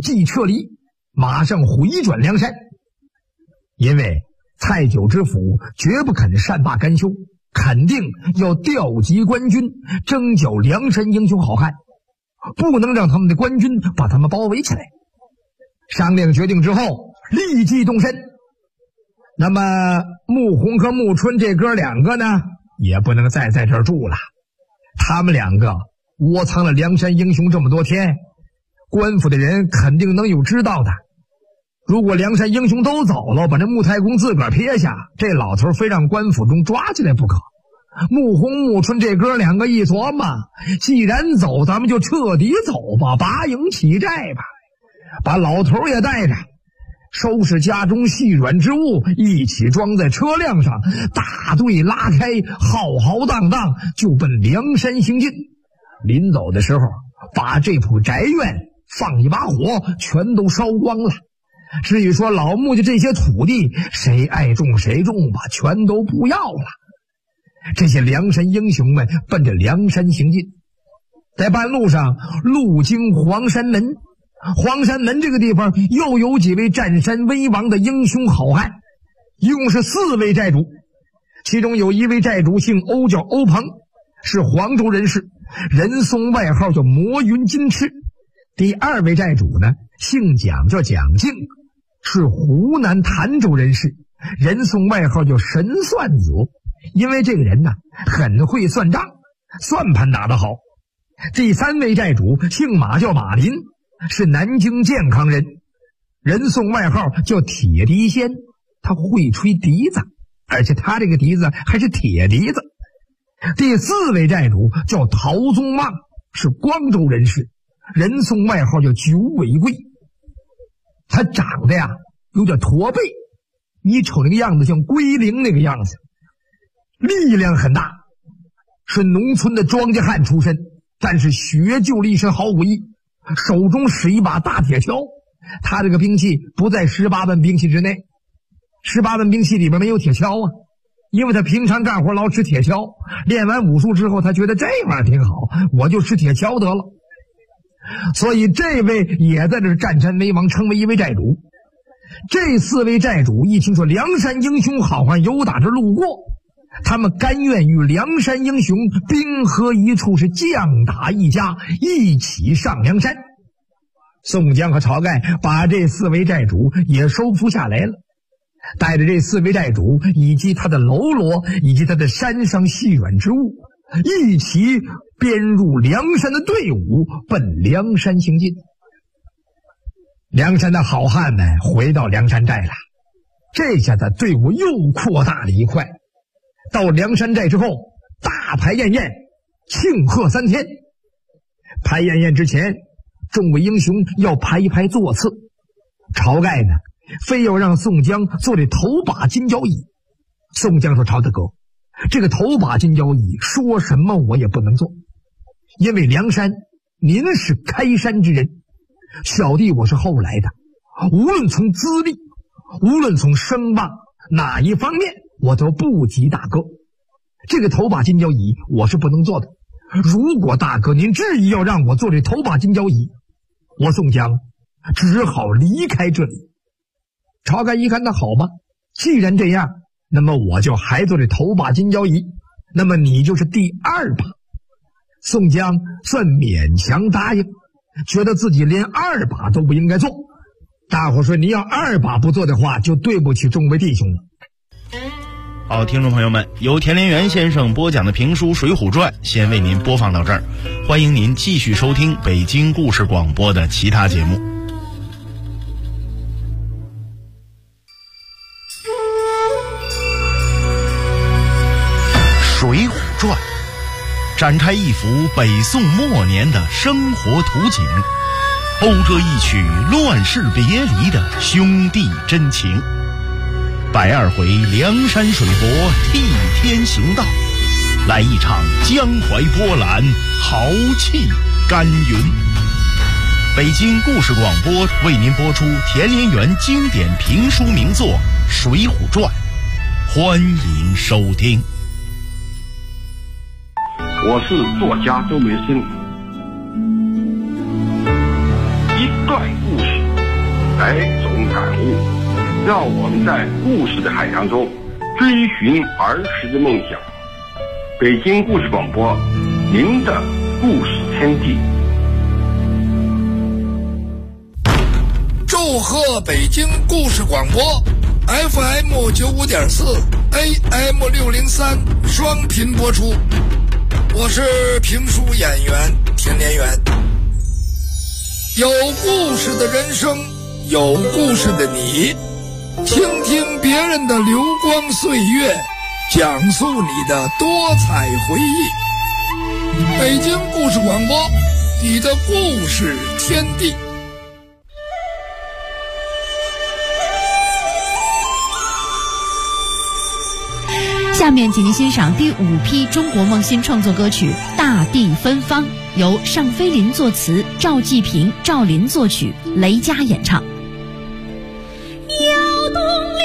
即撤离，马上回转梁山。因为蔡九知府绝不肯善罢甘休，肯定要调集官军征剿梁山英雄好汉，不能让他们的官军把他们包围起来。商量决定之后，立即动身。那么穆弘和穆春这哥两个呢，也不能再在这儿住了。他们两个窝藏了梁山英雄这么多天，官府的人肯定能有知道的。如果梁山英雄都走了，把这穆太公自个儿撇下，这老头非让官府中抓起来不可。穆弘穆春这哥两个一琢磨，既然走，咱们就彻底走吧，拔营起寨吧，把老头也带着，收拾家中细软之物，一起装在车辆上，大队拉开，浩浩荡荡就奔梁山行进。临走的时候，把这铺宅院放一把火，全都烧光了。至于说老穆家这些土地，谁爱种谁种吧，全都不要了。这些梁山英雄们奔着梁山行进，在半路上路经黄山门。黄山门这个地方又有几位占山为王的英雄好汉，一共是4位寨主，其中有一位寨主姓欧，叫欧鹏，是黄州人士，人送外号叫魔云金翅。第2位寨主呢姓蒋，叫蒋敬，是湖南潭州人士，人送外号叫神算子，因为这个人呢很会算账，算盘打得好。第3位寨主姓马，叫马林，是南京健康人，人送外号叫铁笛仙，他会吹笛子，而且他这个笛子还是铁笛子。第4位寨主叫陶宗旺，是光州人士，人送外号叫九尾龟。他长得呀有点驼背，你瞅那个样子像龟灵那个样子，力量很大，是农村的庄稼汉出身，但是学就了一身好武艺，手中使一把大铁锹。他这个兵器不在18万兵器之内，18万兵器里边没有铁锹啊，因为他平常干活老吃铁锹，练完武术之后他觉得这玩意儿挺好，我就吃铁锹得了。所以这位也在这占山为王，成为一位寨主。这4位寨主一听说梁山英雄好汉由打这路过，他们甘愿与梁山英雄兵合一处，是将打一家，一起上梁山。宋江和晁盖把这4位寨主也收服下来了，带着这4位寨主以及他的喽啰以及他的山上细软之物，一起编入梁山的队伍，奔梁山行进。梁山的好汉们回到梁山寨了，这下子队伍又扩大了一块。到梁山寨之后，大排宴宴，庆贺3天。排宴宴之前，众位英雄要排一排座次。晁盖呢，非要让宋江坐这头把金交椅。宋江说：“晁大哥，这个头把金交椅说什么我也不能坐，因为梁山您是开山之人，小弟我是后来的，无论从资历，无论从声望，哪一方面我都不及大哥。这个头把金交椅我是不能坐的。如果大哥您执意要让我坐这头把金交椅，我宋江只好离开这里。”晁盖一看，那好吧，既然这样，那么我就还坐这头把金交椅，那么你就是第2把。宋江算勉强答应，觉得自己连2把都不应该坐。大伙说，你要2把不坐的话，就对不起众位弟兄了。 好，听众朋友们，由田连元先生播讲的评书《水浒传》先为您播放到这儿，欢迎您继续收听北京故事广播的其他节目。《水浒传》展开一幅北宋末年的生活图景，讴歌一曲乱世别离的兄弟真情。120回梁山水泊替天行道，来一场江淮波澜，豪气干云。北京故事广播为您播出田连元经典评书名作《水浒传》，欢迎收听。 我是作家周梅生，一段故事百种感悟，让我们在故事的海洋中追寻儿时的梦想。北京故事广播，您的故事天地。 祝贺北京故事广播 FM 95.4 AM 603双频播出。我是评书演员田连元。有故事的人生，有故事的你，倾听别人的流光岁月，讲述你的多彩回忆。北京故事广播，你的故事天地。 下面请您欣赏第5批中国梦新创作歌曲《大地芬芳》，由尚飞林作词，赵继平、赵林作曲，雷佳演唱。 窑洞里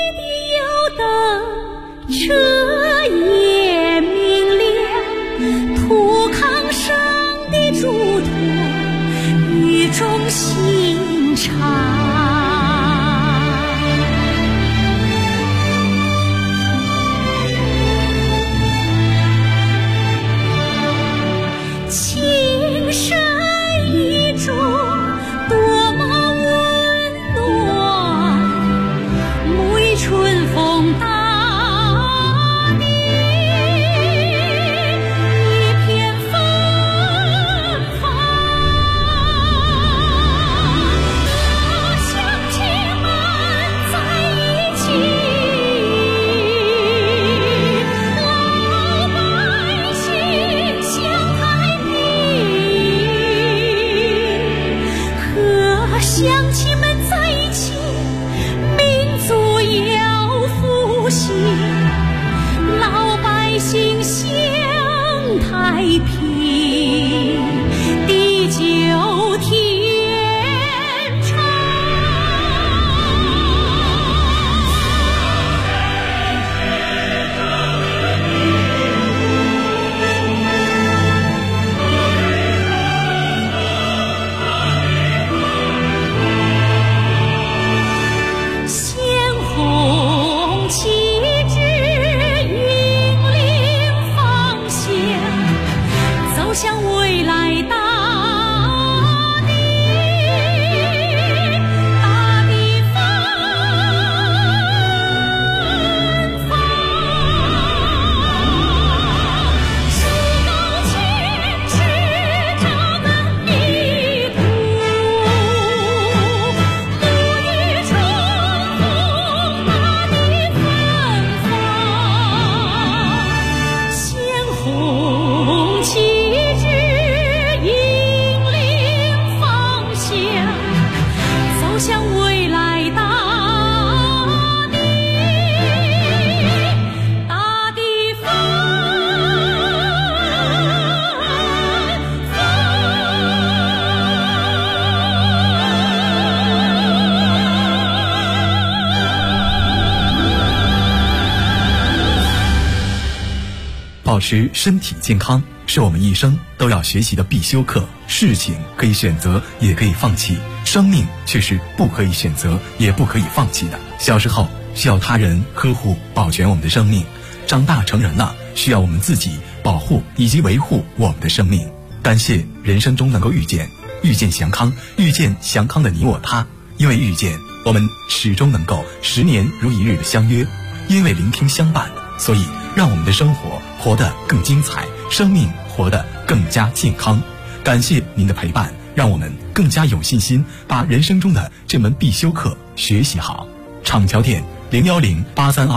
的油灯，彻夜明亮，土炕上的嘱托，语重心长。 保持身体健康是我们一生都要学习的必修课。事情可以选择，也可以放弃，生命却是不可以选择，也不可以放弃的。小时候需要他人呵护保全我们的生命，长大成人了，需要我们自己保护以及维护我们的生命。感谢人生中能够遇见祥康，遇见祥康的你我他。因为遇见，我们始终能够10年如一日的相约；因为聆听相伴，所以让我们的生活活得更精彩，生命活得更加健康。感谢您的陪伴，让我们更加有信心把人生中的这门必修课学习好。厂桥店010-832